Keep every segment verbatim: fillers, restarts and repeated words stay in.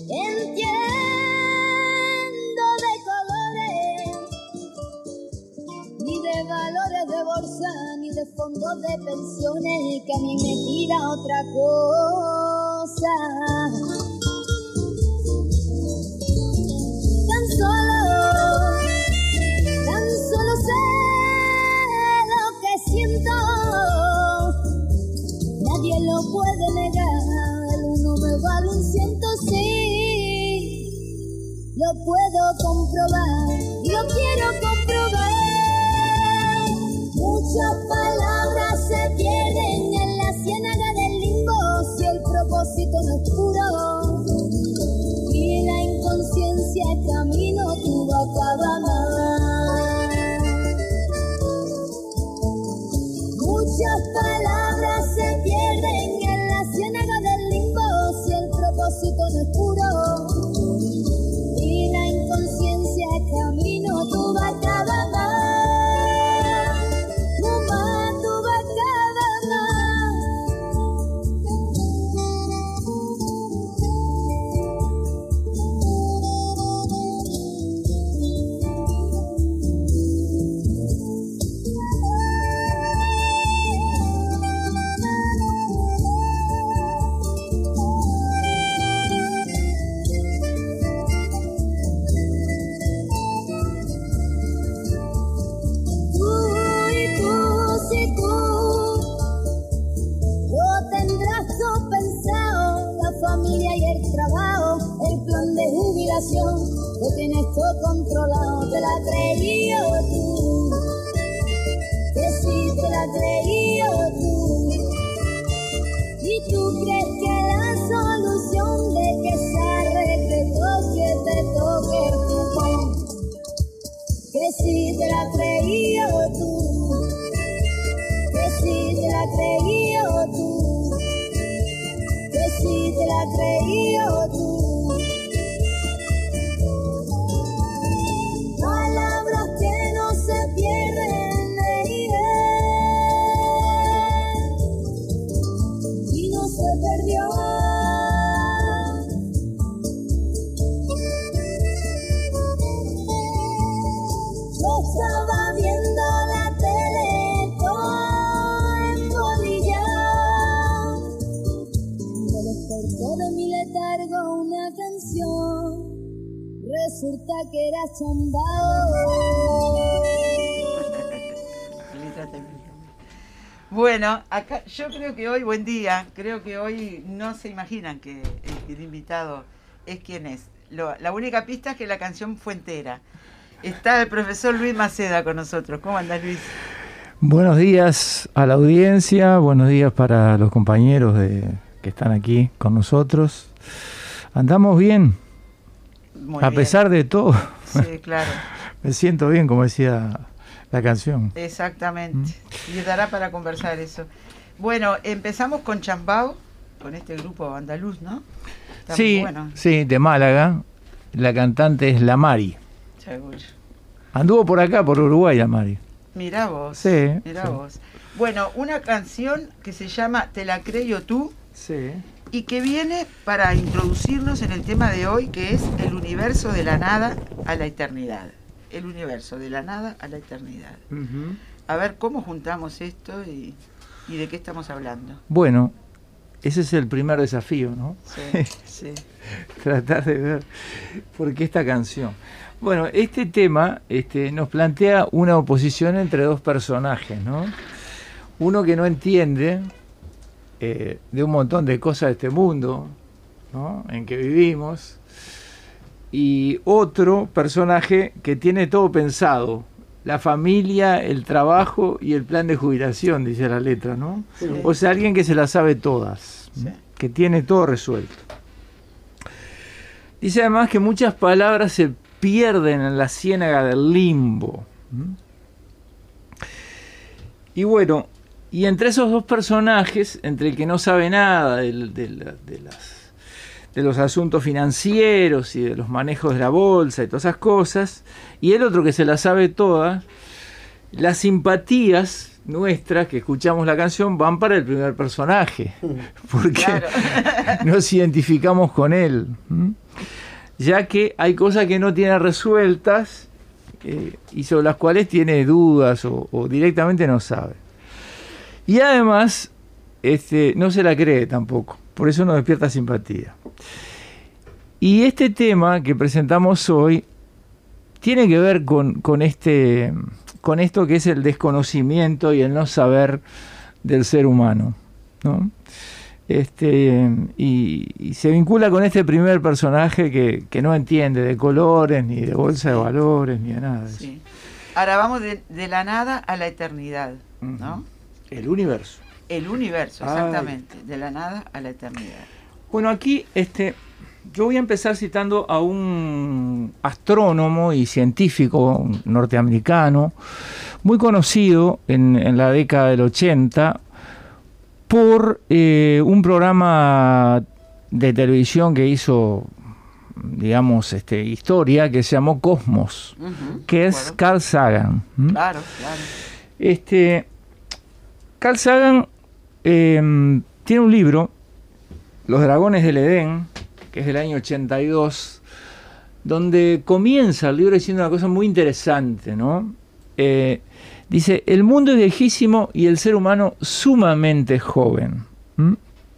Entiendo de colores, ni de valores de bolsa, ni de fondos de pensiones, que a mí me tira otra cosa. Tan solo, tan solo sé lo que siento, nadie lo puede negar, el uno me vale un ciento, sí, lo puedo comprobar, y lo quiero comprobar. Muchas palabras se pierden en la ciénaga del limbo, si el propósito no es puro, y la inconsciencia es camino, tú acaba mal. Muchas palabras se pierden en la ciénaga del limbo, si el propósito no es puro, y la inconsciencia es camino, tú acaba mal. Lo tienes todo controlado, te la creío tú, que sí te la creío tú, y tú crees que la solución de que se arregle que te toque tu pan, que sí te la creío tú, que sí te la creío tú, que sí te la creío tú. Palabras que no se pierden, y no se perdió. Yo estaba viendo la tele todo embolillado, me despertó de mi letargo una canción. Resulta que era Chambao. Bueno, acá yo creo que hoy, buen día, creo que hoy no se imaginan que el, el invitado es quien es. Lo, la única pista es que la canción fue entera. Está el profesor Luis Maceda con nosotros. ¿Cómo andás, Luis? Buenos días a la audiencia, buenos días para los compañeros de, que están aquí con nosotros. ¿Andamos bien? Muy a bien. pesar de todo. Sí, claro. Me siento bien, como decía la canción. Exactamente. ¿Mm? Y dará para conversar eso. Bueno, empezamos con Chambao, con este grupo andaluz, ¿no? Está sí, muy bueno. sí, de Málaga. La cantante es La Mari. Seguro. Anduvo por acá, por Uruguay, La Mari. Mirá vos. Sí. Mirá sí. vos. Bueno, una canción que se llama Te la creo tú. Sí. Y que viene para introducirnos en el tema de hoy, que es el universo de la nada a la eternidad. El universo de la nada a la eternidad. Uh-huh. A ver cómo juntamos esto y, y de qué estamos hablando. Bueno, ese es el primer desafío, ¿no? Sí, sí. Tratar de ver por qué esta canción. Bueno, este tema este, nos plantea una oposición entre dos personajes, ¿no? Uno que no entiende eh, de un montón de cosas de este mundo, ¿no?, en que vivimos, y otro personaje que tiene todo pensado, la familia, el trabajo y el plan de jubilación, dice la letra, ¿no? Sí. O sea, alguien que se las sabe todas, Sí. que tiene todo resuelto. Dice además que muchas palabras se pierden en la ciénaga del limbo. ¿Mm? Y bueno, y entre esos dos personajes, entre el que no sabe nada de, de, de, las, de los asuntos financieros y de los manejos de la bolsa y todas esas cosas, y el otro que se las sabe todas, las simpatías nuestras que escuchamos la canción van para el primer personaje, porque claro. nos identificamos con él, ¿m? Ya que hay cosas que no tiene resueltas eh, y sobre las cuales tiene dudas o, o directamente no sabe. Y además este, no se la cree tampoco, por eso nos despierta simpatía. Y este tema que presentamos hoy tiene que ver con, con, este, con esto que es el desconocimiento y el no saber del ser humano, ¿no? Este, y, y se vincula con este primer personaje que, que no entiende de colores, ni de bolsa de valores, ni de nada de sí. eso. Ahora vamos de, de la nada a la eternidad, ¿no? Uh-huh. El universo. El universo, exactamente, Ay. de la nada a la eternidad. Bueno, aquí este, yo voy a empezar citando a un astrónomo y científico norteamericano, muy conocido en, en la década del ochenta, por eh, un programa de televisión que hizo, digamos, este, historia, que se llamó Cosmos, uh-huh, que es bueno. Carl Sagan. ¿Mm? Claro, claro. Este, Carl Sagan eh, tiene un libro, Los Dragones del Edén, que es del año ochenta y dos, donde comienza el libro diciendo una cosa muy interesante, ¿no? Eh, Dice, el mundo es viejísimo y el ser humano sumamente joven. ¿Mm?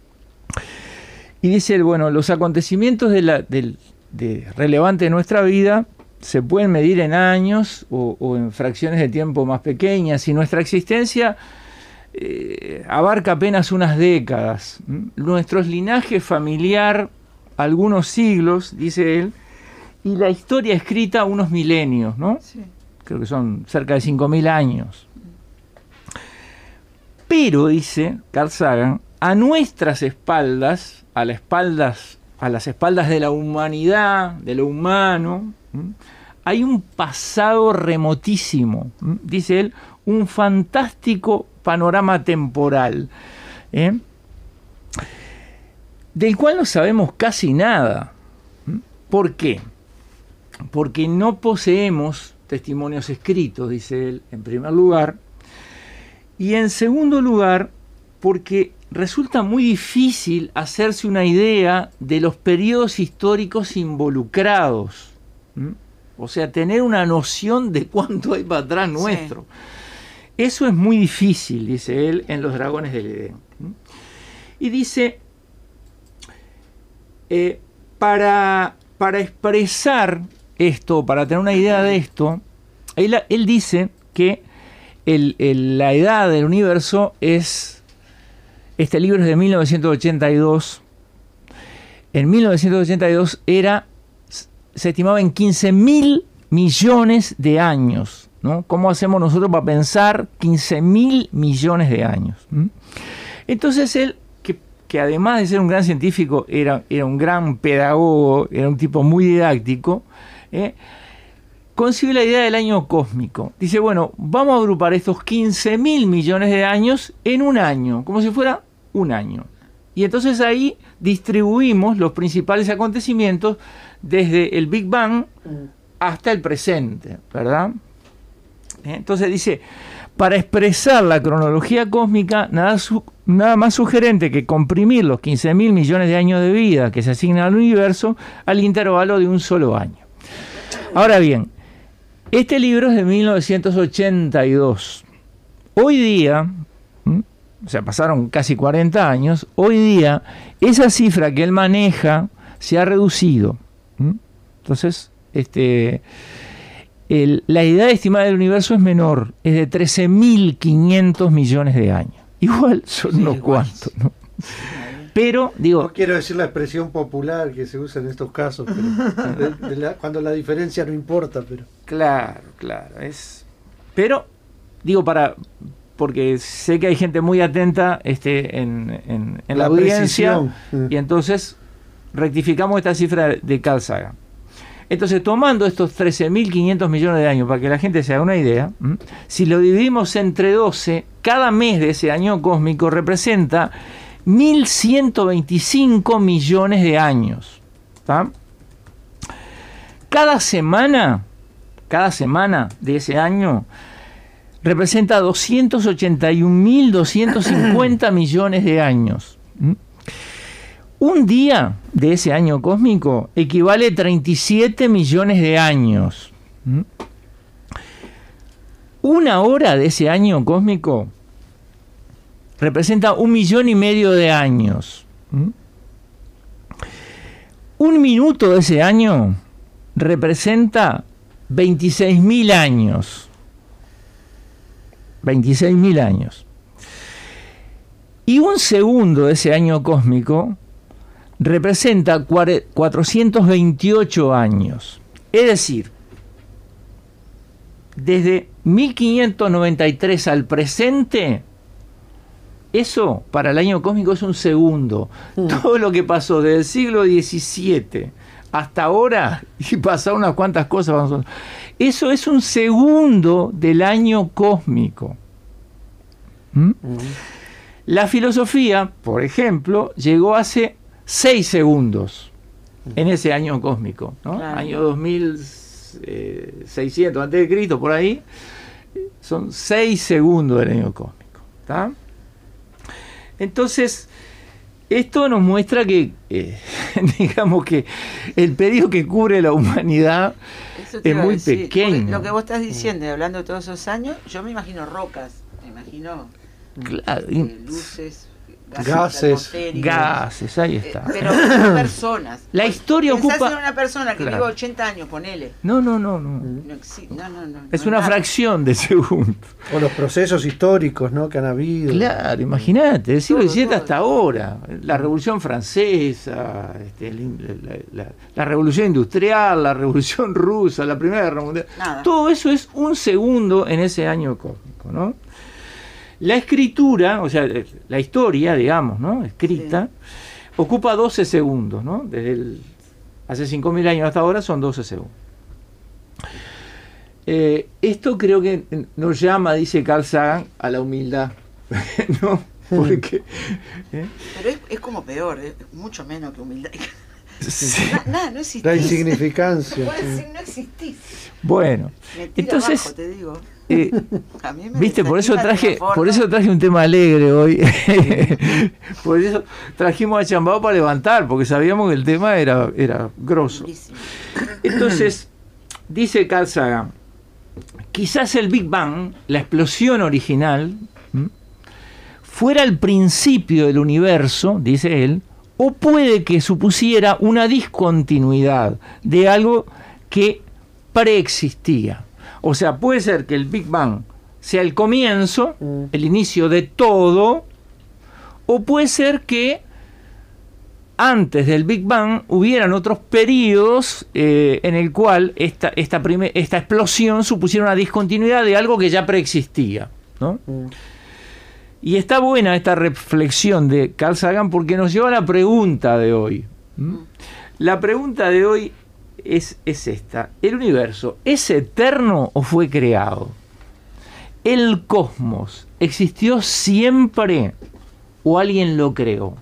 Y dice, bueno, los acontecimientos de la, de, de relevantes de nuestra vida se pueden medir en años o, o en fracciones de tiempo más pequeñas, y nuestra existencia eh, abarca apenas unas décadas. ¿Mm? Nuestro linaje familiar, algunos siglos, dice él, y la historia escrita unos milenios, ¿no? Sí. Creo que son cerca de cinco mil años. Pero, dice Carl Sagan, a nuestras espaldas, a las espaldas, a las espaldas de la humanidad, de lo humano, ¿m? hay un pasado remotísimo, ¿m? dice él, un fantástico panorama temporal, ¿eh? del cual no sabemos casi nada. ¿M? ¿Por qué? Porque no poseemos testimonios escritos, dice él, en primer lugar, y en segundo lugar, porque resulta muy difícil hacerse una idea de los periodos históricos involucrados, ¿Mm? o sea, tener una noción de cuánto hay para atrás nuestro. Sí. Eso es muy difícil, dice él, en Los Dragones del Edén. ¿Mm? Y dice, eh, para, para expresar esto, para tener una idea de esto, él, él dice que el, el, la edad del universo es, este libro es de mil novecientos ochenta y dos, en mil novecientos ochenta y dos era, se estimaba en quince mil millones de años, ¿no? ¿Cómo hacemos nosotros para pensar quince mil millones de años? ¿Mm? Entonces él, que, que además de ser un gran científico, era, era un gran pedagogo, era un tipo muy didáctico, ¿Eh? concibe la idea del año cósmico. Dice, bueno, vamos a agrupar estos quince mil millones de años en un año, como si fuera un año. Y entonces ahí distribuimos los principales acontecimientos desde el Big Bang hasta el presente, ¿verdad? Entonces dice, para expresar la cronología cósmica, nada, su, nada más sugerente que comprimir los quince mil millones de años de vida que se asignan al universo al intervalo de un solo año. Ahora bien, este libro es de mil novecientos ochenta y dos. Hoy día, ¿m? o sea, pasaron casi cuarenta años, hoy día esa cifra que él maneja se ha reducido. ¿m? Entonces, este, el, la edad estimada del universo es menor, es de trece mil quinientos millones de años. Igual son sí, unos igual. cuantos, ¿no? Pero, digo... No quiero decir la expresión popular que se usa en estos casos, pero de, de la, cuando la diferencia no importa, pero... Claro, claro, es... Pero, digo, para... Porque sé que hay gente muy atenta este, en, en, en la, la audiencia, precisión. Y entonces rectificamos esta cifra de Carl Sagan. Entonces, tomando estos trece mil quinientos millones de años, para que la gente se haga una idea, ¿m? si lo dividimos entre doce, cada mes de ese año cósmico representa mil ciento veinticinco millones de años. ¿Tá? Cada semana, cada semana de ese año, representa doscientos ochenta y un mil doscientos cincuenta millones de años. ¿Mm? Un día de ese año cósmico equivale a treinta y siete millones de años. ¿Mm? Una hora de ese año cósmico representa un millón y medio de años. ¿Mm? Un minuto de ese año representa veintiséis mil años. veintiséis mil años. Y un segundo de ese año cósmico representa cuatrocientos veintiocho años. Es decir, desde mil quinientos noventa y tres al presente, eso para el año cósmico es un segundo. Mm. Todo lo que pasó desde el siglo diecisiete hasta ahora, y pasaron unas cuantas cosas, vamos a... eso es un segundo del año cósmico. ¿Mm? Mm. La filosofía, por ejemplo, llegó hace seis segundos en ese año cósmico, ¿no? Claro. Año dos mil seiscientos antes de Cristo, por ahí, son seis segundos del año cósmico. ¿Tá? Entonces, esto nos muestra que, eh, digamos que el periodo que cubre la humanidad es muy decir, pequeño. Lo que vos estás diciendo, hablando de todos esos años, yo me imagino rocas, me imagino claro. eh, luces, gases, gases, ahí está. Eh, pero no personas. La historia Pensás ocupa. en una persona que claro. vive ochenta años, ponele. No, no, no, no. No, exi... no, no, no es no una nada. fracción de segundo. O los procesos históricos, ¿no? Que han habido. Claro, imagínate, del siglo diecisiete todo, hasta ahora. La Revolución Francesa, este, la, la, la Revolución Industrial, la Revolución Rusa, la Primera Guerra Mundial. Nada. Todo eso es un segundo en ese año cósmico, ¿no? La escritura, o sea, la historia, digamos, ¿no? Escrita, sí. Ocupa doce segundos, ¿no? Desde el, hace cinco mil años hasta ahora son doce segundos. Eh, esto creo que nos llama, dice Carl Sagan, a la humildad, ¿no? Porque, ¿eh? Pero es, es como peor, es mucho menos que humildad. Sí. Nada, na, no existís. La insignificancia. No, sí. no existís. Bueno, entonces, abajo, te digo. Eh, a mí me viste, por eso traje, por eso traje un tema alegre hoy. Por eso trajimos a Chambao para levantar, porque sabíamos que el tema era, era grosso. Entonces, dice Carl Sagan, quizás el Big Bang, la explosión original, ¿m? fuera el principio del universo, dice él, o puede que supusiera una discontinuidad de algo que preexistía. O sea, puede ser que el Big Bang sea el comienzo, mm. el inicio de todo, o puede ser que antes del Big Bang hubieran otros periodos eh, en el cual esta, esta, primer, esta explosión supusiera una discontinuidad de algo que ya preexistía, ¿no? Mm. Y está buena esta reflexión de Carl Sagan porque nos lleva a la pregunta de hoy. ¿Mm? La pregunta de hoy es, es esta. ¿El universo es eterno o fue creado? ¿El cosmos existió siempre o alguien lo creó?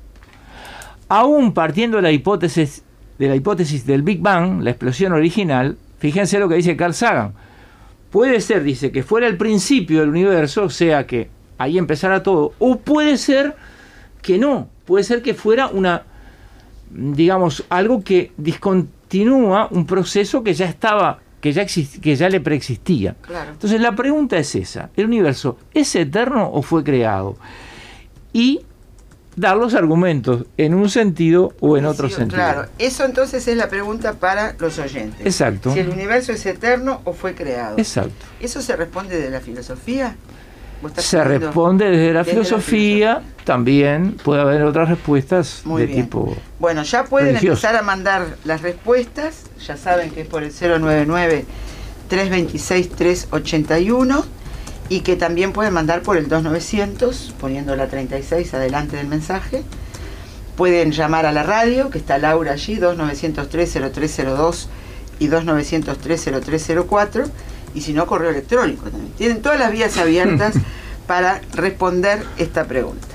Aún partiendo de la hipótesis, de la hipótesis del Big Bang, la explosión original, fíjense lo que dice Carl Sagan. Puede ser, dice, que fuera el principio del universo, o sea que ahí empezara todo, o puede ser que no, puede ser que fuera una, digamos, algo que discontinúa un proceso que ya estaba, que ya exist, que ya le preexistía. Claro. Entonces la pregunta es esa: ¿el universo es eterno o fue creado? Y dar los argumentos en un sentido o en otro sí, sentido. Claro, eso entonces es la pregunta para los oyentes. Exacto. Si el universo es eterno o fue creado. Exacto. ¿Eso se responde de la filosofía? Se responde desde la, desde filosofía, la filosofía, también puede haber otras respuestas Muy de bien. tipo Bueno, ya pueden religioso. empezar a mandar las respuestas, ya saben que es por el cero nueve nueve, tres dos seis, tres ocho uno y que también pueden mandar por el dos novecientos, poniendo la treinta y seis adelante del mensaje. Pueden llamar a la radio, que está Laura allí, dos novecientos tres, cero tres cero dos y dos novecientos tres, cero tres cero cuatro. Y si no, correo electrónico también. Tienen todas las vías abiertas para responder esta pregunta.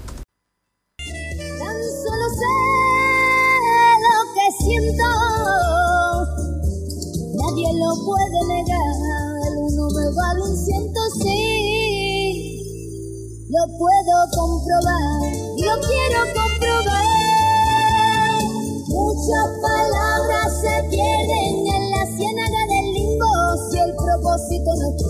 Tan solo sé lo que siento, nadie lo puede negar. El uno me vale un ciento, lo puedo comprobar y lo quiero comprobar. Muchas palabras se pierden en la ciénaga del limbo si el propósito no es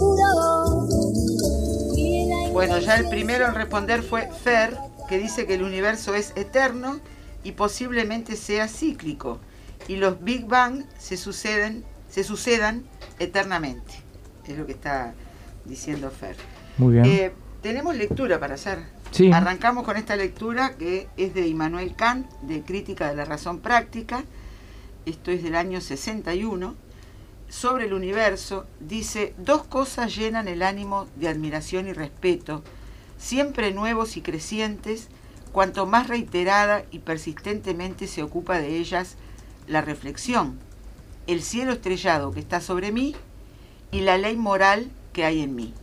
puro. Y la Bueno, ya el primero en responder fue Fer, que dice que el universo es eterno y posiblemente sea cíclico, y los Big Bang se suceden, se sucedan eternamente. Es lo que está diciendo Fer. Muy bien. Eh, tenemos lectura para hacer. Sí. Arrancamos con esta lectura que es de Immanuel Kant, de Crítica de la Razón Práctica. Esto es del año sesenta y uno. Sobre el universo, dice: dos cosas llenan el ánimo de admiración y respeto, siempre nuevos y crecientes, cuanto más reiterada y persistentemente se ocupa de ellas la reflexión: el cielo estrellado que está sobre mí y la ley moral que hay en mí.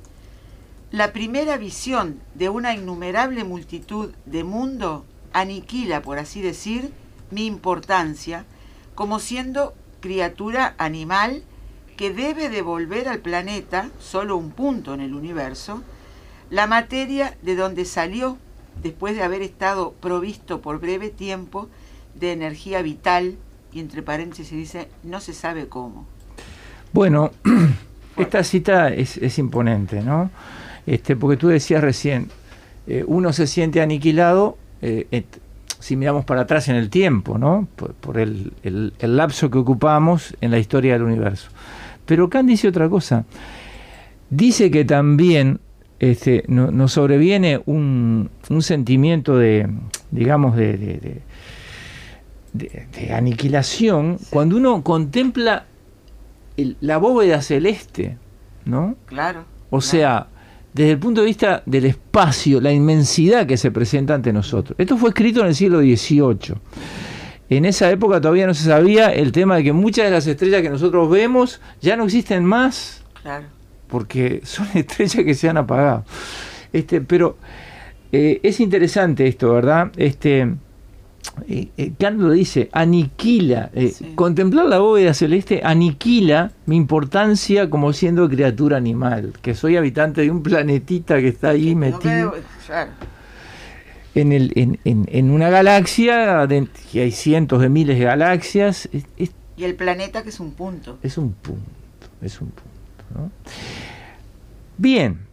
La primera visión de una innumerable multitud de mundo aniquila, por así decir, mi importancia como siendo criatura animal que debe devolver al planeta, solo un punto en el universo, la materia de donde salió después de haber estado provisto por breve tiempo de energía vital, y entre paréntesis dice, no se sabe cómo. Bueno, esta cita es, es imponente, ¿no? Este, porque tú decías recién, eh, uno se siente aniquilado, eh, et, si miramos para atrás en el tiempo, ¿no? Por, por el, el, el lapso que ocupamos en la historia del universo. Pero Kant dice otra cosa. Dice que también este, no, nos sobreviene un, un sentimiento de, digamos, de, de, de, de, de aniquilación, sí, cuando uno contempla el, la bóveda celeste, ¿no? Claro. O claro. sea, desde el punto de vista del espacio, la inmensidad que se presenta ante nosotros. Esto fue escrito en el siglo dieciocho. En esa época todavía no se sabía el tema de que muchas de las estrellas que nosotros vemos ya no existen más. Claro. Porque son estrellas que se han apagado. Este, pero eh, es interesante esto, ¿verdad? Este, eh, eh, Kant lo dice, aniquila, eh, sí. Contemplar la bóveda celeste aniquila mi importancia como siendo criatura animal, que soy habitante de un planetita que está ahí que metido. No claro. En, el, en, en, en una galaxia, de, que hay cientos de miles de galaxias. Es, es, y el planeta que es un punto. Es un punto, es un punto, ¿no? Bien.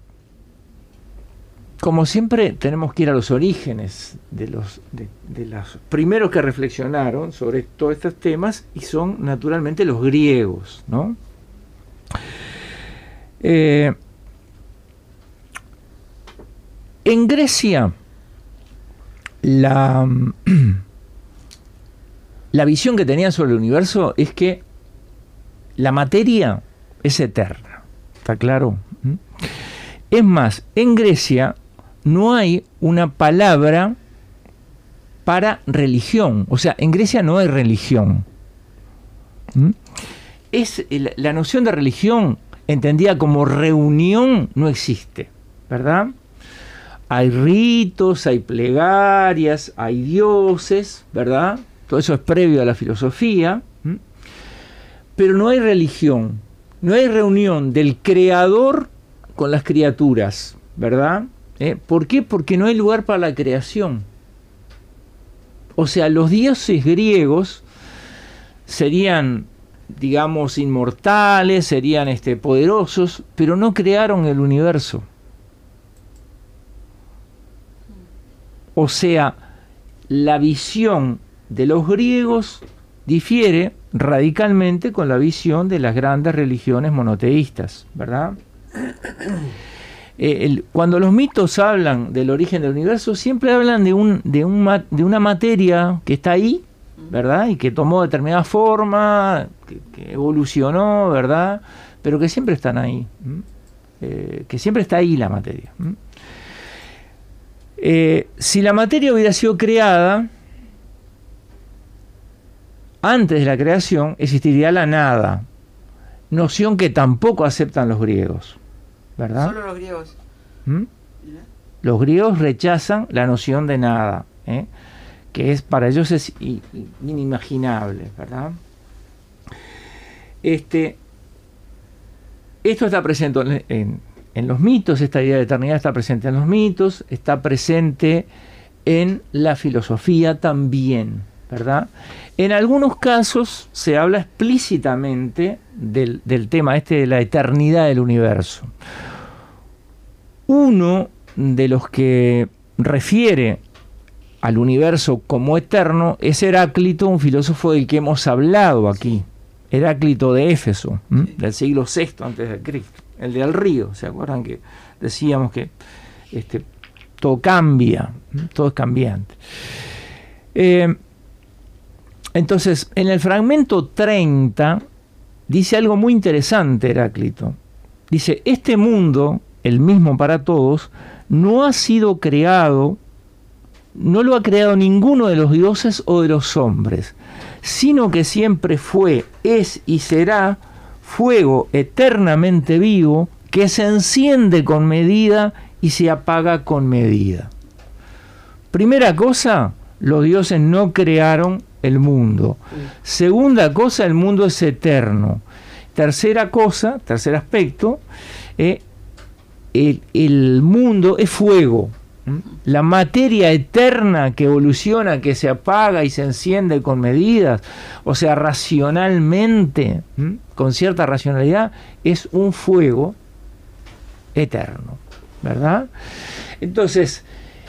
Como siempre, tenemos que ir a los orígenes de los, de, de los primeros que reflexionaron sobre todos estos temas, y son naturalmente los griegos, ¿no? Eh, en Grecia, la, la visión que tenían sobre el universo es que la materia es eterna. ¿Está claro? Es más, en Grecia no hay una palabra para religión. O sea, en Grecia no hay religión. ¿Mm? Es, la noción de religión, entendida como reunión, no existe, ¿verdad? Hay ritos, hay plegarias, hay dioses, ¿verdad? Todo eso es previo a la filosofía. ¿Mm? Pero no hay religión. No hay reunión del creador con las criaturas, ¿verdad? ¿Eh? ¿Por qué? Porque no hay lugar para la creación. O sea, los dioses griegos serían, digamos, inmortales, serían este, poderosos, pero no crearon el universo. O sea, la visión de los griegos difiere radicalmente con la visión de las grandes religiones monoteístas, ¿verdad? Eh, el, cuando los mitos hablan del origen del universo, siempre hablan de, un, de, un, de una materia que está ahí, ¿verdad? Y que tomó determinada forma, que, que evolucionó, ¿verdad? Pero que siempre están ahí, eh, que siempre está ahí la materia. Eh, si la materia hubiera sido creada antes de la creación, existiría la nada, noción que tampoco aceptan los griegos, ¿verdad? Solo los griegos. ¿Mm? Los griegos rechazan la noción de nada, ¿eh? Que es para ellos es inimaginable, ¿verdad? Este, esto está presente en, en, en los mitos, esta idea de eternidad está presente en los mitos, está presente en la filosofía también, ¿verdad? En algunos casos se habla explícitamente del, del tema este de la eternidad del universo. Uno de los que refiere al universo como eterno es Heráclito, un filósofo del que hemos hablado aquí. Heráclito de Éfeso, ¿m? Del siglo sexto antes de Cristo, el del río. ¿Se acuerdan que decíamos que este, todo cambia, ¿m? Todo es cambiante? Eh, entonces, en el fragmento treinta dice algo muy interesante Heráclito. Dice, este mundo, el mismo para todos, no ha sido creado, no lo ha creado ninguno de los dioses o de los hombres, sino que siempre fue, es y será fuego eternamente vivo que se enciende con medida y se apaga con medida. Primera cosa, los dioses no crearon el mundo. Segunda cosa, el mundo es eterno. Tercera cosa, tercer aspecto, eh, el, el mundo es fuego. La materia eterna que evoluciona, que se apaga y se enciende con medidas, o sea, racionalmente, ¿m? Con cierta racionalidad, es un fuego eterno, ¿verdad? Entonces,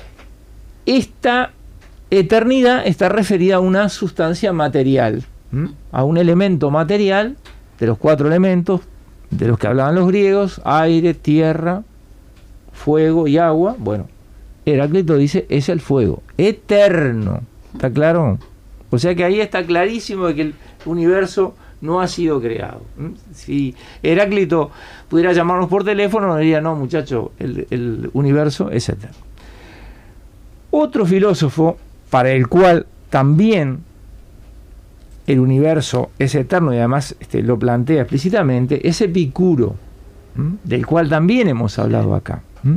esta eternidad está referida a una sustancia material, ¿m? A un elemento material, de los cuatro elementos de los que hablaban los griegos: aire, tierra, fuego y agua. Bueno, Heráclito dice, es el fuego eterno. ¿Está claro? O sea que ahí está clarísimo de que el universo no ha sido creado. Si Heráclito pudiera llamarnos por teléfono, nos diría, no, muchacho, el, el universo es eterno. Otro filósofo para el cual también el universo es eterno y además este, lo plantea explícitamente es Epicuro, ¿m? Del cual también hemos hablado acá. ¿m?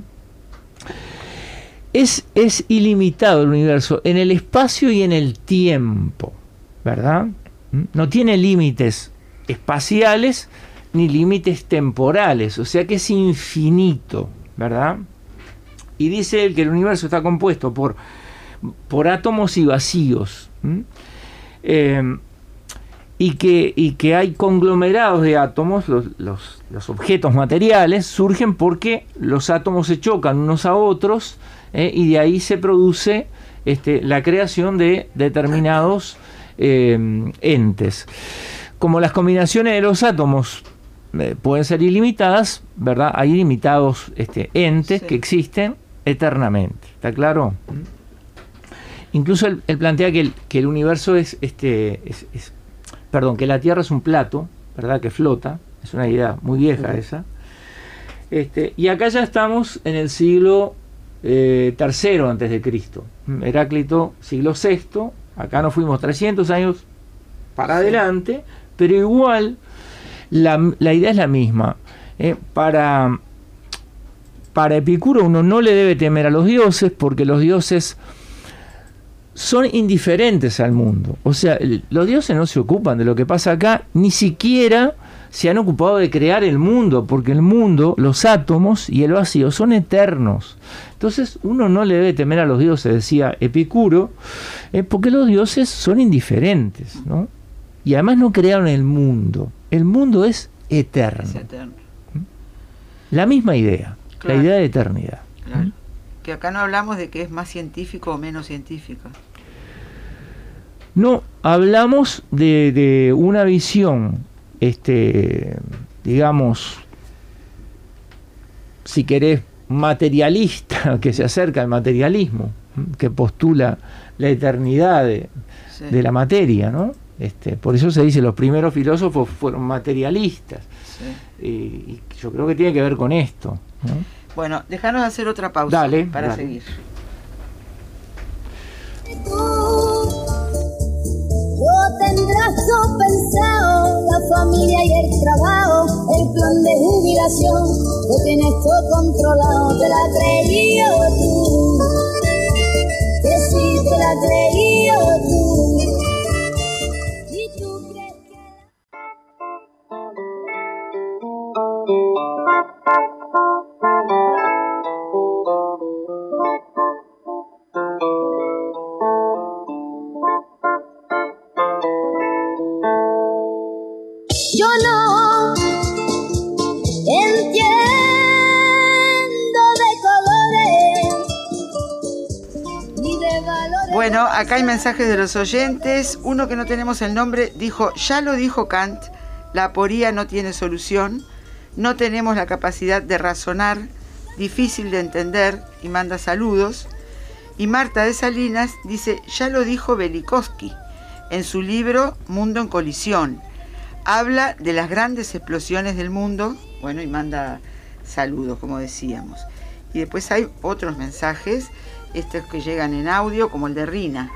Es, es ilimitado el universo en el espacio y en el tiempo, ¿verdad? No tiene límites espaciales ni límites temporales, o sea que es infinito, ¿verdad? Y dice él que el universo está compuesto por, por átomos y vacíos, eh, y, que, y que hay conglomerados de átomos, los, los, los objetos materiales surgen porque los átomos se chocan unos a otros, Eh, y de ahí se produce este, la creación de determinados eh, entes. Como las combinaciones de los átomos eh, pueden ser ilimitadas, ¿verdad? Hay ilimitados este, entes sí. que existen eternamente. ¿Está claro? Incluso él, él plantea que el, que el universo es, este, es, es, perdón, que la Tierra es un plato, ¿verdad? Que flota. Es una idea muy vieja uh-huh. esa. Este, y acá ya estamos en el siglo Eh, tercero antes de Cristo. Heráclito, siglo sexto. Acá nos fuimos trescientos años para sí. adelante, pero igual la, la idea es la misma. Eh, para, para Epicuro uno no le debe temer a los dioses porque los dioses son indiferentes al mundo. O sea, los dioses no se ocupan de lo que pasa acá, ni siquiera se han ocupado de crear el mundo, porque el mundo, los átomos y el vacío son eternos. Entonces uno no le debe temer a los dioses, decía Epicuro, eh, porque los dioses son indiferentes, ¿no? Y además no crearon el mundo. El mundo es eterno. Es eterno. La misma idea, claro. La idea de eternidad. Claro. ¿Mm? Que acá no hablamos de que es más científico o menos científico. No, hablamos de, de una visión, este, digamos, si querés, materialista, que se acerca al materialismo, que postula la eternidad de, sí. de la materia, ¿no? Este, por eso se dice los primeros filósofos fueron materialistas. Sí. Y, y yo creo que tiene que ver con esto, ¿no? Bueno, déjanos hacer otra pausa dale, para dale. seguir. Lo tendrás todo pensado, la familia y el trabajo, el plan de jubilación, lo tienes todo controlado, te la creído tú, que sí te la creído tú, y tú crees que... yo no entiendo de colores ni de valores. Bueno, acá hay mensajes de los oyentes. Uno que no tenemos el nombre dijo, ya lo dijo Kant, la aporía no tiene solución, no tenemos la capacidad de razonar, difícil de entender, y manda saludos. Y Marta de Salinas dice, ya lo dijo Velikovsky en su libro Mundo en colisión. Habla de las grandes explosiones del mundo, bueno, y manda saludos, como decíamos. Y después hay otros mensajes, estos que llegan en audio, como el de Rina.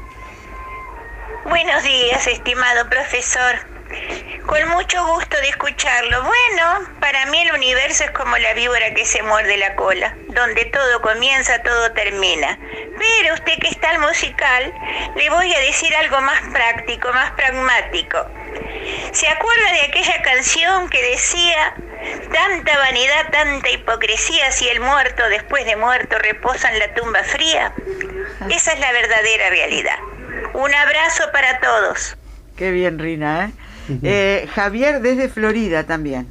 Buenos días, estimado profesor. Con mucho gusto de escucharlo. Bueno, para mí el universo es como la víbora que se muerde la cola, donde todo comienza, todo termina. Pero usted que es tan musical, le voy a decir algo más práctico, más pragmático. ¿Se acuerda de aquella canción que decía: tanta vanidad, tanta hipocresía, si el muerto después de muerto reposa en la tumba fría? Esa es la verdadera realidad. Un abrazo para todos. Qué bien, Rina, ¿eh? Eh, Javier desde Florida también.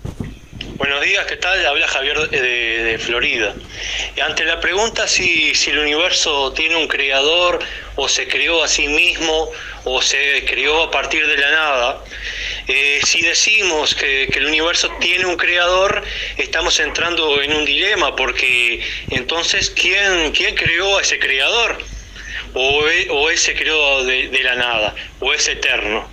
Buenos días, ¿qué tal? Habla Javier de, de Florida. Ante la pregunta si, si el universo tiene un creador, o se creó a sí mismo, o se creó a partir de la nada, eh, si decimos que, que el universo tiene un creador, estamos entrando en un dilema, porque entonces, ¿quién, quién creó a ese creador? O, o ese creó de, de la nada, o es eterno.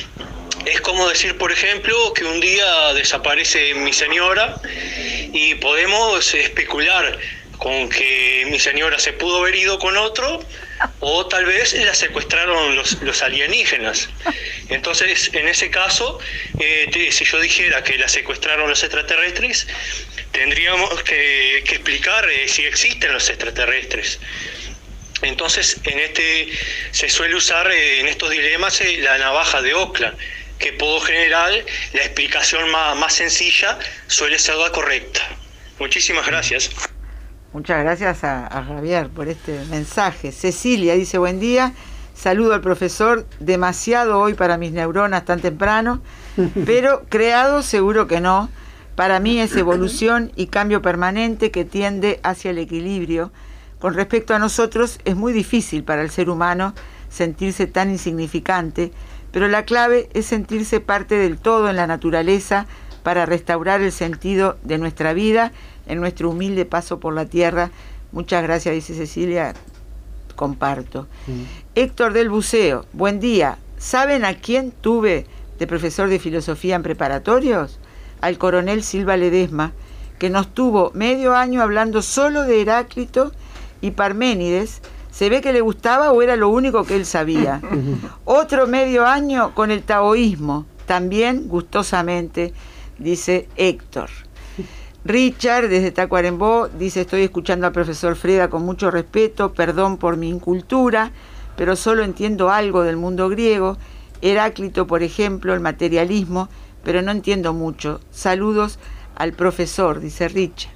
Es como decir, por ejemplo, que un día desaparece mi señora y podemos especular con que mi señora se pudo haber ido con otro, o tal vez la secuestraron los, los alienígenas. Entonces, en ese caso, eh, te, si yo dijera que la secuestraron los extraterrestres, tendríamos que, que explicar eh, si existen los extraterrestres. Entonces, en este se suele usar eh, en estos dilemas eh, la navaja de Ockham, que por lo general la explicación más, más sencilla suele ser la correcta. Muchísimas gracias. Muchas gracias a, a Javier por este mensaje. Cecilia dice, buen día, saludo al profesor, demasiado hoy para mis neuronas tan temprano, pero creado seguro que no. Para mí es evolución y cambio permanente que tiende hacia el equilibrio. Con respecto a nosotros, es muy difícil para el ser humano sentirse tan insignificante, pero la clave es sentirse parte del todo en la naturaleza para restaurar el sentido de nuestra vida en nuestro humilde paso por la tierra. Muchas gracias, dice Cecilia, comparto. Mm. Héctor del Buceo, buen día. ¿Saben a quién tuve de profesor de filosofía en preparatorios? Al coronel Silva Ledesma, que nos tuvo medio año hablando solo de Heráclito y Parménides. Se ve que le gustaba o era lo único que él sabía. Otro medio año con el taoísmo, también gustosamente, dice Héctor. Richard, desde Tacuarembó, dice, estoy escuchando al profesor Freda con mucho respeto, perdón por mi incultura, pero solo entiendo algo del mundo griego, Heráclito, por ejemplo, el materialismo, pero no entiendo mucho. Saludos al profesor, dice Richard.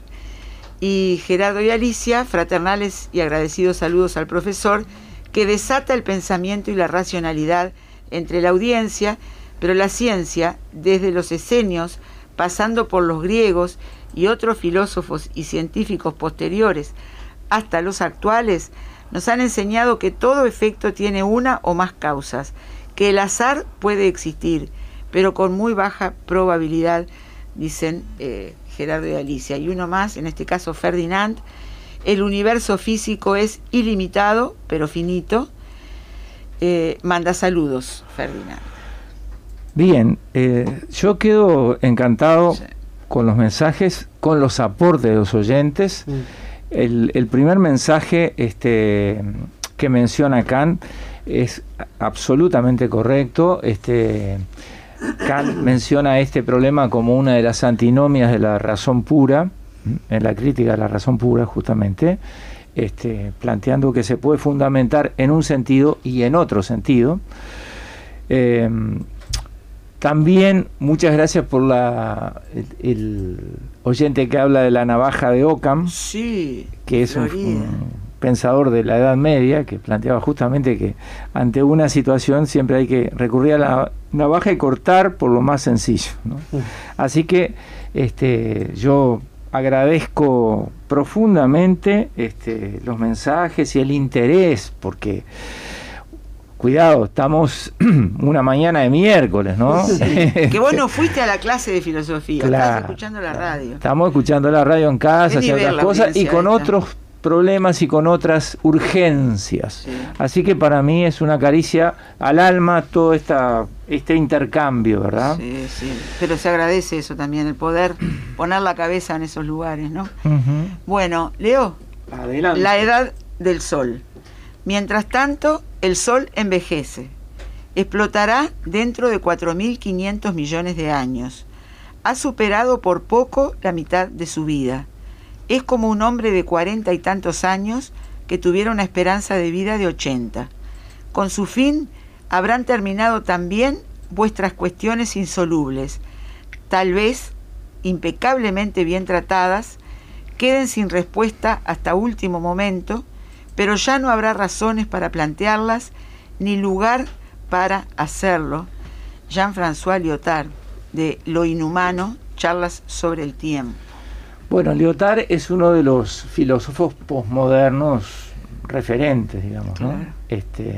Y Gerardo y Alicia, fraternales y agradecidos saludos al profesor, que desata el pensamiento y la racionalidad entre la audiencia, pero la ciencia, desde los esenios, pasando por los griegos y otros filósofos y científicos posteriores hasta los actuales, nos han enseñado que todo efecto tiene una o más causas, que el azar puede existir, pero con muy baja probabilidad, dicen eh, Gerardo y Alicia. Y uno más, en este caso Ferdinand, el universo físico es ilimitado, pero finito. Eh, manda saludos, Ferdinand. Bien, eh, yo quedo encantado sí. con los mensajes, con los aportes de los oyentes. Mm. El, el primer mensaje este, que menciona Kant es absolutamente correcto. Este, Kant menciona este problema como una de las antinomias de la razón pura, en la crítica de la razón pura justamente, este, planteando que se puede fundamentar en un sentido y en otro sentido. Eh, también muchas gracias por la el, el oyente que habla de la navaja de Ockham, sí, que es un, un pensador de la Edad Media, que planteaba justamente que ante una situación siempre hay que recurrir a la navaja y cortar por lo más sencillo, ¿no? Así que este, yo agradezco profundamente este, los mensajes y el interés, porque cuidado, estamos una mañana de miércoles, ¿no? Sí. Que vos no fuiste a la clase de filosofía, claro, estás escuchando la radio. Estamos escuchando la radio en casa, haciendo otras cosas y con esta. otros problemas y con otras urgencias. Sí. Así que para mí es una caricia al alma todo esta, este intercambio, ¿verdad? Sí, sí. Pero se agradece eso también, el poder poner la cabeza en esos lugares, ¿no? Uh-huh. Bueno, Leo, adelante. La edad del sol. Mientras tanto, el sol envejece. Explotará dentro de cuatro mil quinientos millones de años. Ha superado por poco la mitad de su vida. Es como un hombre de cuarenta y tantos años que tuviera una esperanza de vida de ochenta. Con su fin, habrán terminado también vuestras cuestiones insolubles. Tal vez, impecablemente bien tratadas, queden sin respuesta hasta último momento, pero ya no habrá razones para plantearlas, ni lugar para hacerlo. Jean-François Lyotard, de Lo inhumano, charlas sobre el tiempo. Bueno, Lyotard es uno de los filósofos posmodernos referentes, digamos, ¿no? Claro. Este,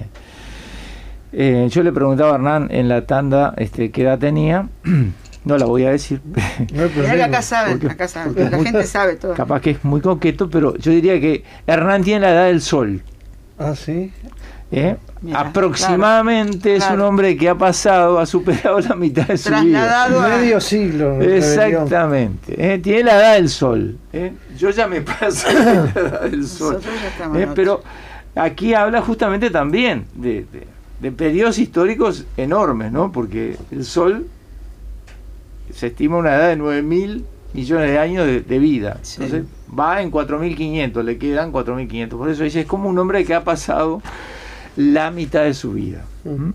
eh, yo le preguntaba a Hernán en la tanda este, qué edad tenía. No la voy a decir. No, que acá saben, porque, acá saben, la gente sabe todo. Capaz que es muy coqueto, pero yo diría que Hernán tiene la edad del sol. Ah, sí. ¿Eh? Mira, aproximadamente claro, es claro. un hombre que ha pasado, ha superado la mitad de su Trasladado vida. A... Medio siglo. Exactamente. ¿Eh? Tiene la edad del sol. ¿Eh? Yo ya me paso la edad del sol. ¿Eh? Pero aquí habla justamente también de, de, de periodos históricos enormes, ¿no? Porque el sol se estima una edad de nueve mil millones de años de, de vida. Sí. Entonces va en cuatro mil quinientos, le quedan cuatro mil quinientos. Por eso dice, es como un hombre que ha pasado la mitad de su vida. Uh-huh.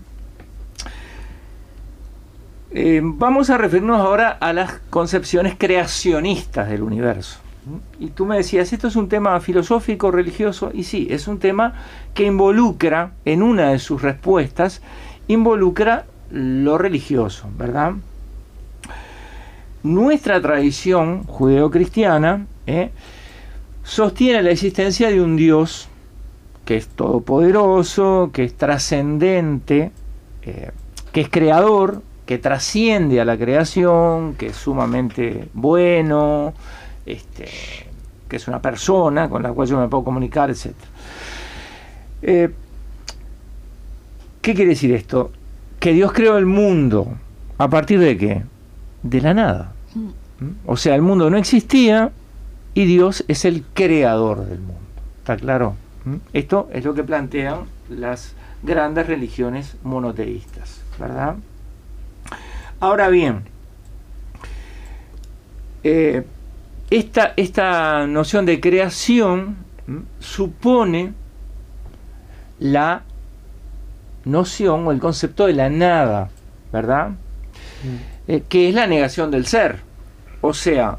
eh, vamos a referirnos ahora a las concepciones creacionistas del universo. Y tú me decías, esto es un tema filosófico, religioso, y sí, es un tema que involucra, en una de sus respuestas, involucra lo religioso, ¿verdad? Nuestra tradición judeocristiana eh, sostiene la existencia de un Dios que es todopoderoso, que es trascendente, eh, que es creador, que trasciende a la creación, que es sumamente bueno, este, que es una persona con la cual yo me puedo comunicar, etcétera. Eh, ¿Qué quiere decir esto? Que Dios creó el mundo. ¿A partir de qué? De la nada. O sea, el mundo no existía y Dios es el creador del mundo. ¿Está claro? Esto es lo que plantean las grandes religiones monoteístas, ¿verdad? Ahora bien, eh, esta, esta noción de creación ¿m? supone la noción o el concepto de la nada, ¿verdad? Mm. Eh, que es la negación del ser. O sea,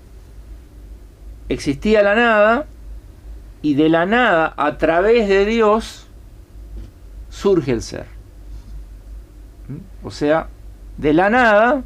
existía la nada y de la nada, a través de Dios, surge el ser. ¿Mm? O sea, de la nada,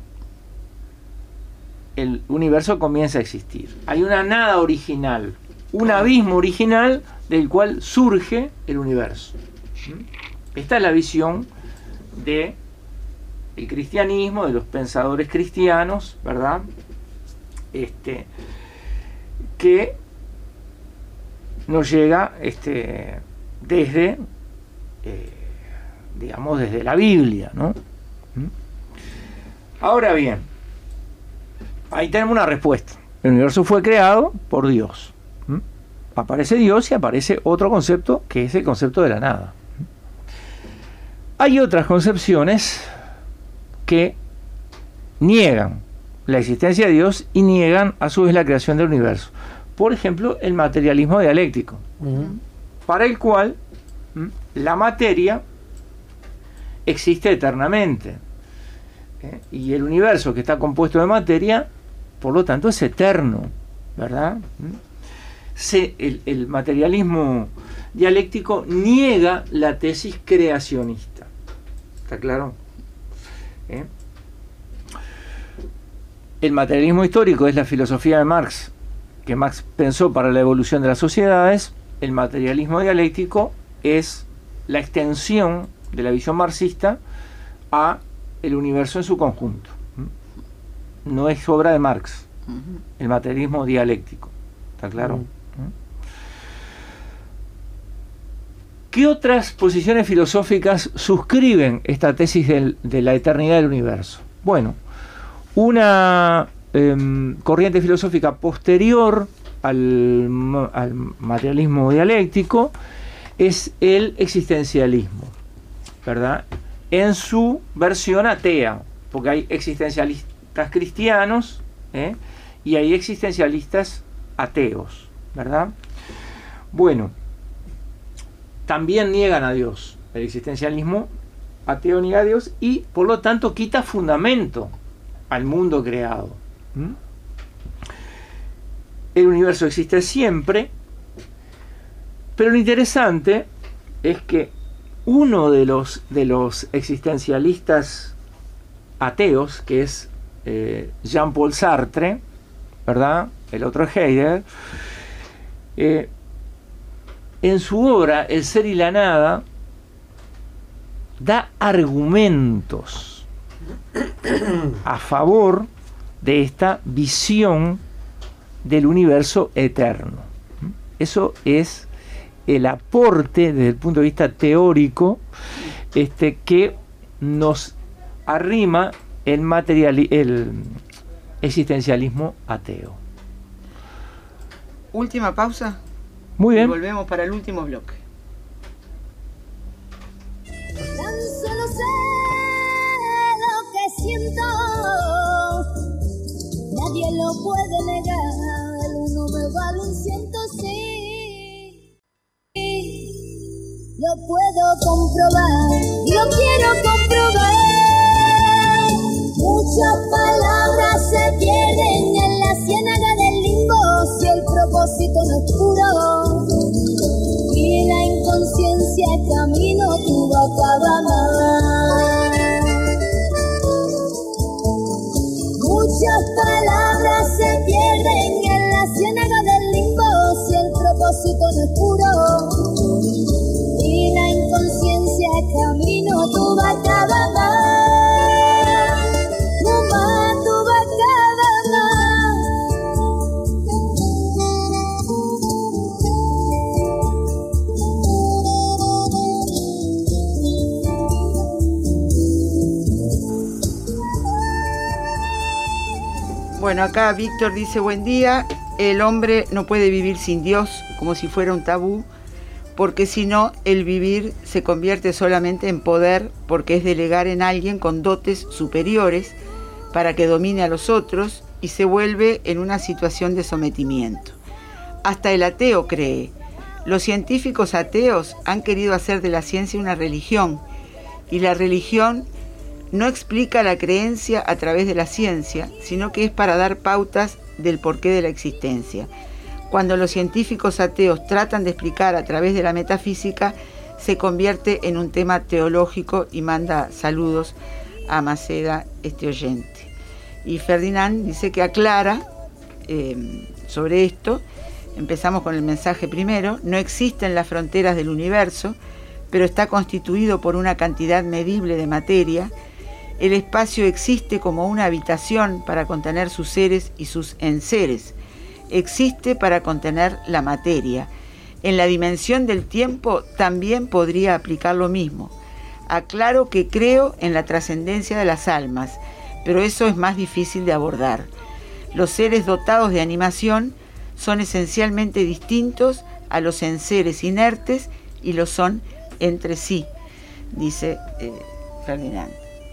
el universo comienza a existir. Hay una nada original, un abismo original del cual surge el universo. ¿Mm? Esta es la visión de el cristianismo, de los pensadores cristianos, ¿verdad? Este, que nos llega este, desde, eh, digamos, desde la Biblia, ¿no? ¿Mm? Ahora bien, ahí tenemos una respuesta. El universo fue creado por Dios. ¿Mm? Aparece Dios y aparece otro concepto, que es el concepto de la nada. ¿Mm? Hay otras concepciones que niegan la existencia de Dios y niegan a su vez la creación del universo. Por ejemplo, el materialismo dialéctico, uh-huh. para el cual ¿m? la materia existe eternamente. ¿eh? Y el universo, que está compuesto de materia, por lo tanto es eterno, ¿verdad? ¿Mm? se, el, el materialismo dialéctico niega la tesis creacionista. ¿Está claro? ¿Eh? El materialismo histórico es la filosofía de Marx, que Marx pensó para la evolución de las sociedades. El materialismo dialéctico es la extensión de la visión marxista a el universo en su conjunto. No es obra de Marx, el materialismo dialéctico. ¿Está claro? ¿Qué otras posiciones filosóficas suscriben esta tesis del, de la eternidad del universo? Bueno, una eh, corriente filosófica posterior al, al materialismo dialéctico es el existencialismo, ¿verdad? En su versión atea, porque hay existencialistas cristianos, ¿eh? y hay existencialistas ateos, ¿verdad? Bueno, también niegan a Dios. El existencialismo ateo niega a Dios y por lo tanto quita fundamento al mundo creado. ¿Mm? El universo existe siempre, pero lo interesante es que uno de los, de los existencialistas ateos, que es eh, Jean-Paul Sartre, ¿verdad? El otro es Heidegger, eh, en su obra El ser y la nada da argumentos a favor de esta visión del universo eterno. Eso es el aporte desde el punto de vista teórico este, que nos arrima el, materiali- el existencialismo ateo. Última pausa. Muy bien. Y volvemos para el último bloque. Tan solo sé lo que siento, nadie lo puede negar, el uno me vale un ciento, sí, lo puedo comprobar, y lo quiero comprobar, muchas palabras se pierden en la ciénaga del limbo, si el propósito no es puro, y la inconsciencia es camino, tu acaba más. Muchas palabras se pierden en la ciénaga del limbo, si el propósito no es puro, y la inconsciencia es camino, tu acaba más. Mamá, tu acaba más. Bueno, acá Víctor dice, buen día, el hombre no puede vivir sin Dios como si fuera un tabú, porque si no, el vivir se convierte solamente en poder, porque es delegar en alguien con dotes superiores para que domine a los otros y se vuelve en una situación de sometimiento. Hasta el ateo cree. Los científicos ateos han querido hacer de la ciencia una religión, y la religión no explica la creencia a través de la ciencia, sino que es para dar pautas del porqué de la existencia. Cuando los científicos ateos tratan de explicar a través de la metafísica, se convierte en un tema teológico y manda saludos a Maceda, este oyente. Y Ferdinand dice que aclara eh, sobre esto. Empezamos con el mensaje primero. No existen las fronteras del universo, pero está constituido por una cantidad medible de materia. El espacio existe como una habitación para contener sus seres y sus enseres. Existe para contener la materia. En la dimensión del tiempo también podría aplicar lo mismo. Aclaro que creo en la trascendencia de las almas, pero eso es más difícil de abordar. Los seres dotados de animación son esencialmente distintos a los enseres inertes y lo son entre sí, dice eh, Ferdinand.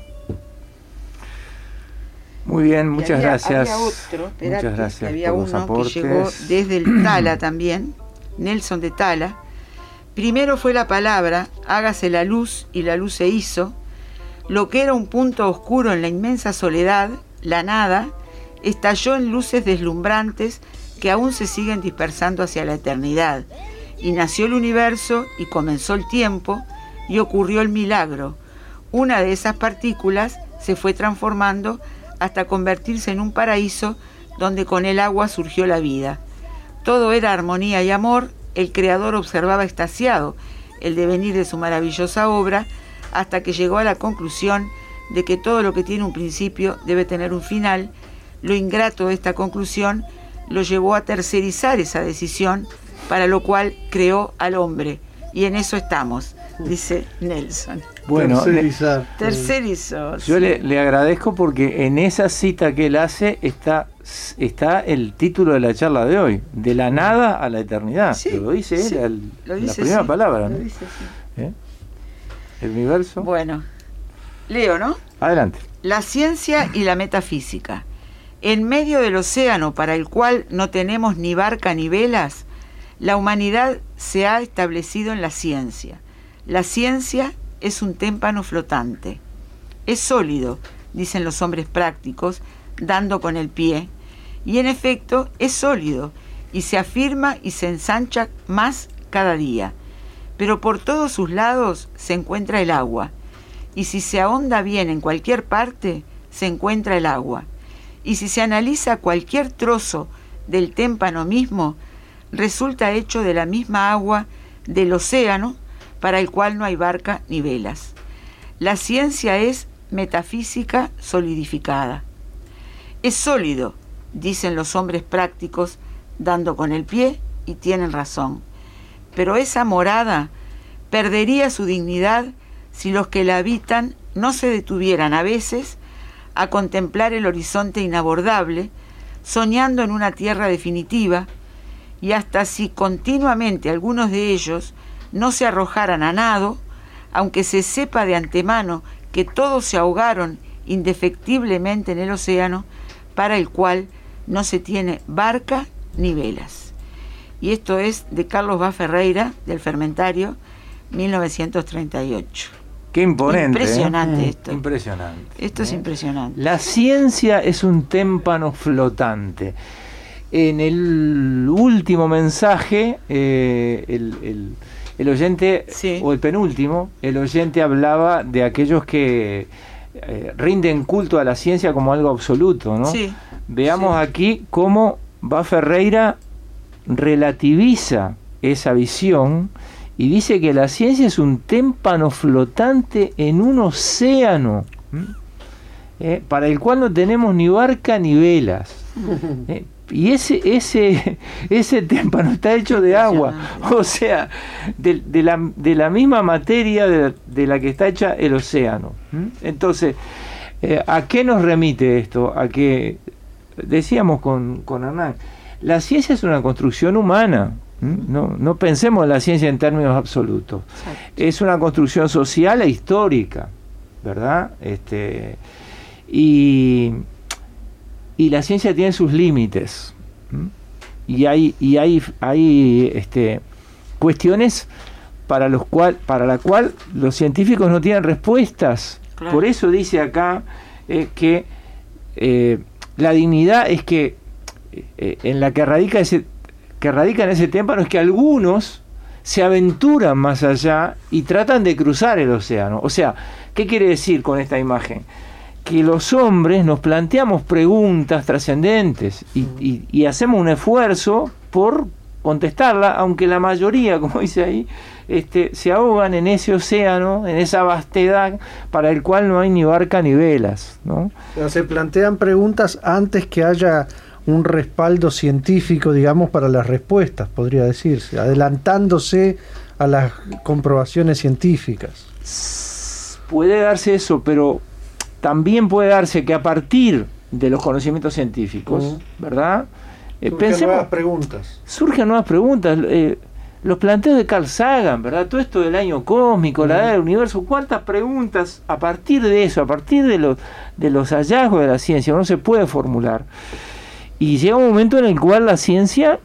Muy bien, muchas había, gracias. Había otro, esperate, muchas gracias había por los uno aportes. que llegó desde el Tala también, Nelson de Tala. Primero fue la palabra, hágase la luz, y la luz se hizo. Lo que era un punto oscuro en la inmensa soledad, la nada, estalló en luces deslumbrantes que aún se siguen dispersando hacia la eternidad. Y nació el universo y comenzó el tiempo y ocurrió el milagro. Una de esas partículas se fue transformando hasta convertirse en un paraíso donde con el agua surgió la vida. Todo era armonía y amor. El Creador observaba extasiado el devenir de su maravillosa obra hasta que llegó a la conclusión de que todo lo que tiene un principio debe tener un final. Lo ingrato de esta conclusión lo llevó a tercerizar esa decisión, para lo cual creó al hombre. Y en eso estamos, dice Nelson. Bueno, tercerizar. Tercerizó. Yo sí. le, le agradezco porque en esa cita que él hace está, está el título de la charla de hoy, de la nada a la eternidad. Sí, lo dice él, sí, al- lo dice, la primera sí, palabra, ¿no? lo dice, sí. ¿Eh? El universo. Bueno, leo, ¿no? Adelante. La ciencia y la metafísica. En medio del océano para el cual no tenemos ni barca ni velas, la humanidad se ha establecido en la ciencia. La ciencia es un témpano flotante. Es sólido, dicen los hombres prácticos, dando con el pie. Y en efecto es sólido y se afirma y se ensancha más cada día. Pero por todos sus lados se encuentra el agua. Y si se ahonda bien en cualquier parte, se encuentra el agua. Y si se analiza cualquier trozo del témpano mismo, resulta hecho de la misma agua del océano, para el cual no hay barca ni velas. La ciencia es metafísica solidificada. Es sólido, dicen los hombres prácticos, dando con el pie, y tienen razón. Pero esa morada perdería su dignidad si los que la habitan no se detuvieran a veces a contemplar el horizonte inabordable, soñando en una tierra definitiva, y hasta si continuamente algunos de ellos no se arrojaran a nado, aunque se sepa de antemano que todos se ahogaron indefectiblemente en el océano, para el cual no se tiene barca ni velas. Y esto es de Carlos Vaz Ferreira, del Fermentario, mil novecientos treinta y ocho. Qué imponente. Impresionante ¿eh? esto. Impresionante. Esto es ¿eh? impresionante. La ciencia es un témpano flotante. En el último mensaje, eh, el, el, el oyente, Sí. o el penúltimo, el oyente hablaba de aquellos que eh, rinden culto a la ciencia como algo absoluto, ¿no? Sí. Veamos Sí. aquí cómo Va Ferreira relativiza esa visión y dice que la ciencia es un témpano flotante en un océano, ¿m? eh, para el cual no tenemos ni barca ni velas. Eh, y ese, ese, ese témpano está hecho de agua, o sea, de, de, la, de la misma materia de, de la que está hecha el océano. ¿m? Entonces, eh, ¿a qué nos remite esto? A que, decíamos con, con Hernán, la ciencia es una construcción humana. No, no pensemos en la ciencia en términos absolutos. Exacto. Es una construcción social e histórica, ¿verdad? Este, y, y la ciencia tiene sus límites. ¿m? Y hay, y hay, hay este, cuestiones para los cual, para la cual los científicos no tienen respuestas. Claro. Por eso dice acá eh, que eh, la dignidad es que eh, en la que radica ese que radica en ese témpano es que algunos se aventuran más allá y tratan de cruzar el océano. O sea, ¿qué quiere decir con esta imagen? Que los hombres nos planteamos preguntas trascendentes y, y, y hacemos un esfuerzo por contestarla, aunque la mayoría, como dice ahí, este, se ahogan en ese océano, en esa vastedad para el cual no hay ni barca ni velas, ¿no? O sea, se plantean preguntas antes que haya un respaldo científico, digamos, para las respuestas, podría decirse, adelantándose a las comprobaciones científicas. Puede darse eso, pero también puede darse que a partir de los conocimientos científicos, Uh-huh. ¿verdad? Eh, Surgen pensemos, nuevas preguntas. surgen nuevas preguntas. Eh, los planteos de Carl Sagan, ¿verdad? Todo esto del año cósmico, la edad del universo, ¿cuántas preguntas a partir de eso, a partir de los, de los hallazgos de la ciencia, uno se puede formular? Y llega un momento en el cual la ciencia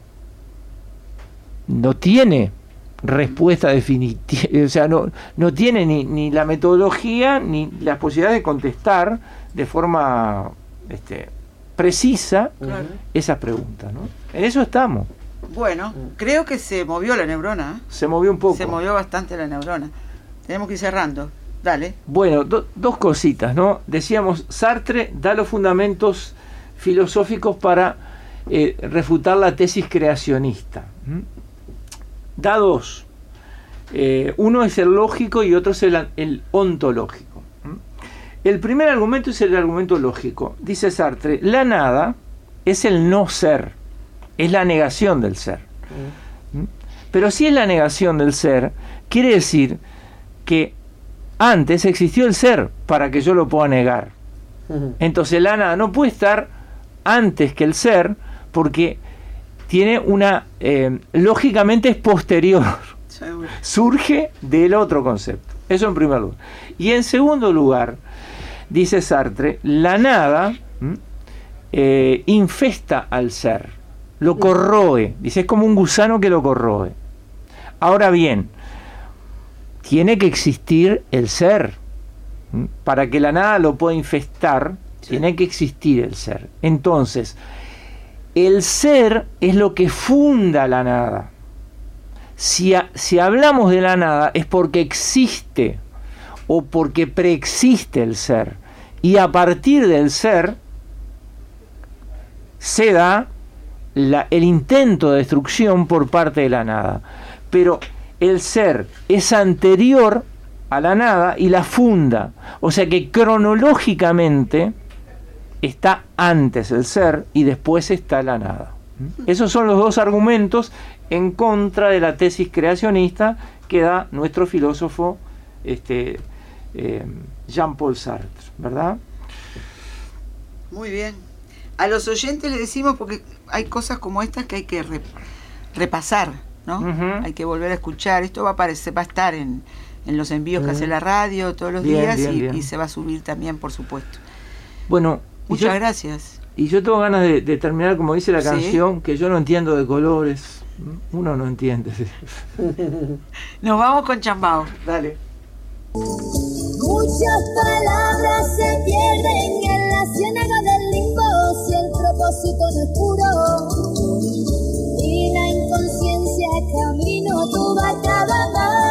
no tiene respuesta definitiva, o sea, no, no tiene ni, ni la metodología ni las posibilidades de contestar de forma este, precisa Claro. esas preguntas, ¿no? En eso estamos. Bueno, creo que se movió la neurona. ¿eh? Se movió un poco. Se movió bastante la neurona. Tenemos que ir cerrando. Dale. Bueno, do- dos cositas, ¿no? Decíamos, Sartre da los fundamentos filosóficos para eh, refutar la tesis creacionista. ¿Mm? Da dos. Eh, uno es el lógico y otro es el, el ontológico. ¿Mm? El primer argumento es el argumento lógico. Dice Sartre, la nada es el no ser, es la negación del ser. ¿Mm? Pero si es la negación del ser, quiere decir que antes existió el ser para que yo lo pueda negar. Entonces la nada no puede estar antes que el ser porque tiene una, eh, lógicamente es posterior, Seguro. surge del otro concepto. Eso en primer lugar. Y en segundo lugar, dice Sartre, la nada ¿m? Eh, infesta al ser, lo corroe, dice, es como un gusano que lo corroe. Ahora bien, tiene que existir el ser. ¿m? Para que la nada lo pueda infestar, sí. Tiene que existir el ser. Entonces, el ser es lo que funda la nada. Si, a, si hablamos de la nada es porque existe o porque preexiste el ser. Y a partir del ser se da la, el intento de destrucción por parte de la nada. Pero el ser es anterior a la nada y la funda. O sea que cronológicamente está antes el ser y después está la nada. Esos son los dos argumentos en contra de la tesis creacionista que da nuestro filósofo este, eh, Jean-Paul Sartre, ¿verdad? Muy bien. A los oyentes les decimos, porque hay cosas como estas que hay que re, repasar, ¿no? Uh-huh. Hay que volver a escuchar. Esto va a aparecer, va a estar en, en los envíos uh-huh. que hace la radio todos los bien, días bien, y, bien. y se va a subir también, por supuesto. Bueno, muchas yo, gracias. Y yo tengo ganas de, de terminar, como dice la ¿Sí? canción, que yo no entiendo de colores. Uno no entiende. Nos vamos con Chambao. Dale. Muchas palabras se pierden en la ciénaga del limbo si el propósito no es puro y la inconsciencia camino tu barca va.